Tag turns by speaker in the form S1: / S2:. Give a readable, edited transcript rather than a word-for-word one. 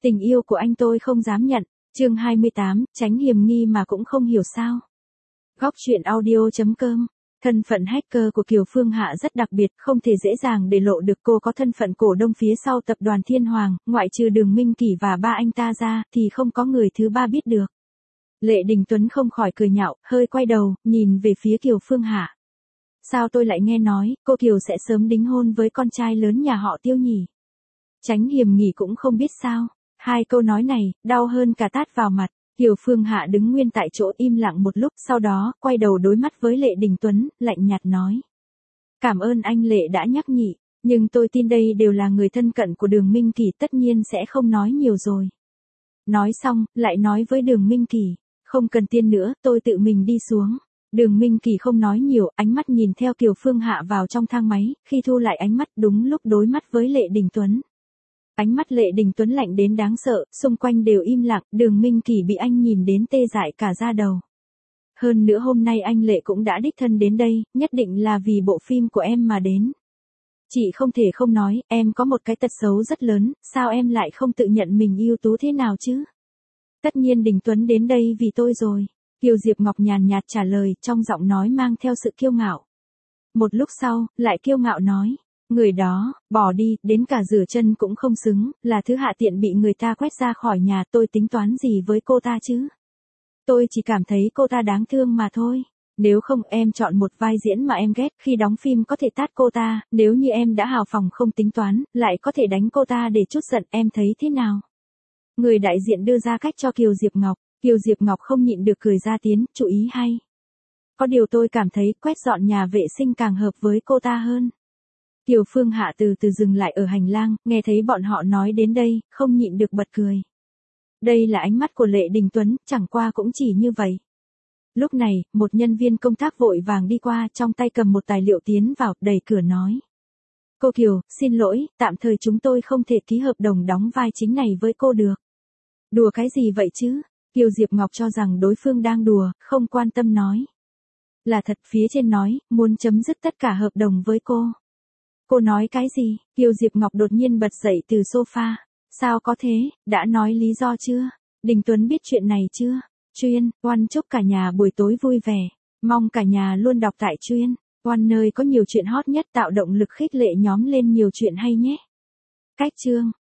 S1: Tình yêu của anh tôi không dám nhận. Chương 28, tránh hiểm nghi mà cũng không hiểu sao. Góc truyện audio.com. Thân phận hacker của Kiều Phương Hạ rất đặc biệt, không thể dễ dàng để lộ được cô có thân phận cổ đông phía sau tập đoàn Thiên Hoàng, ngoại trừ Đường Minh Kỷ và ba anh ta ra, thì không có người thứ ba biết được. Lệ Đình Tuấn không khỏi cười nhạo, hơi quay đầu, nhìn về phía Kiều Phương Hạ. Sao tôi lại nghe nói, cô Kiều sẽ sớm đính hôn với con trai lớn nhà họ Tiêu nhỉ? Tránh hiểm nghi cũng không biết sao. Hai câu nói này, đau hơn cả tát vào mặt. Kiều Phương Hạ đứng nguyên tại chỗ im lặng một lúc, sau đó, quay đầu đối mắt với Lệ Đình Tuấn, lạnh nhạt nói. Cảm ơn anh Lệ đã nhắc nhỉ, nhưng tôi tin đây đều là người thân cận của Đường Minh Kỷ, tất nhiên sẽ không nói nhiều rồi. Nói xong, lại nói với Đường Minh Kỷ, không cần tiên nữa, tôi tự mình đi xuống. Đường Minh Kỷ không nói nhiều, ánh mắt nhìn theo Kiều Phương Hạ vào trong thang máy, khi thu lại ánh mắt đúng lúc đối mắt với Lệ Đình Tuấn. Ánh mắt Lệ Đình Tuấn lạnh đến đáng sợ, xung quanh đều im lặng, Đường Minh Kỷ bị anh nhìn đến tê dại cả da đầu. Hơn nữa hôm nay anh Lệ cũng đã đích thân đến đây, nhất định là vì bộ phim của em mà đến. Chị không thể không nói, em có một cái tật xấu rất lớn, sao em lại không tự nhận mình ưu tú thế nào chứ? Tất nhiên Đình Tuấn đến đây vì tôi rồi. Kiều Diệp Ngọc nhàn nhạt trả lời, trong giọng nói mang theo sự kiêu ngạo. Một lúc sau, lại kiêu ngạo nói. Người đó, bỏ đi, đến cả rửa chân cũng không xứng, là thứ hạ tiện bị người ta quét ra khỏi nhà, tôi tính toán gì với cô ta chứ? Tôi chỉ cảm thấy cô ta đáng thương mà thôi. Nếu không em chọn một vai diễn mà em ghét, khi đóng phim có thể tát cô ta, nếu như em đã hào phóng không tính toán, lại có thể đánh cô ta để trút giận, em thấy thế nào? Người đại diện đưa ra cách cho Kiều Diệp Ngọc, Kiều Diệp Ngọc không nhịn được cười ra tiếng, chú ý hay. Có điều tôi cảm thấy quét dọn nhà vệ sinh càng hợp với cô ta hơn. Kiều Phương Hạ từ từ dừng lại ở hành lang, nghe thấy bọn họ nói đến đây, không nhịn được bật cười. Đây là ánh mắt của Lệ Đình Tuấn, chẳng qua cũng chỉ như vậy. Lúc này, một nhân viên công tác vội vàng đi qua, trong tay cầm một tài liệu tiến vào, đẩy cửa nói. Cô Kiều, xin lỗi, tạm thời chúng tôi không thể ký hợp đồng đóng vai chính này với cô được. Đùa cái gì vậy chứ? Kiều Diệp Ngọc cho rằng đối phương đang đùa, không quan tâm nói. Là thật, phía trên nói, muốn chấm dứt tất cả hợp đồng với cô. Cô nói cái gì? Kiều Diệp Ngọc đột nhiên bật dậy từ sofa. Sao có thế, đã nói lý do chưa? Đình Tuấn biết chuyện này chưa? Chuyên, Oan chúc cả nhà buổi tối vui vẻ. Mong cả nhà luôn đọc tại Chuyên. Oan nơi có nhiều chuyện hot nhất, tạo động lực khích lệ nhóm lên nhiều chuyện hay nhé. Cách chương.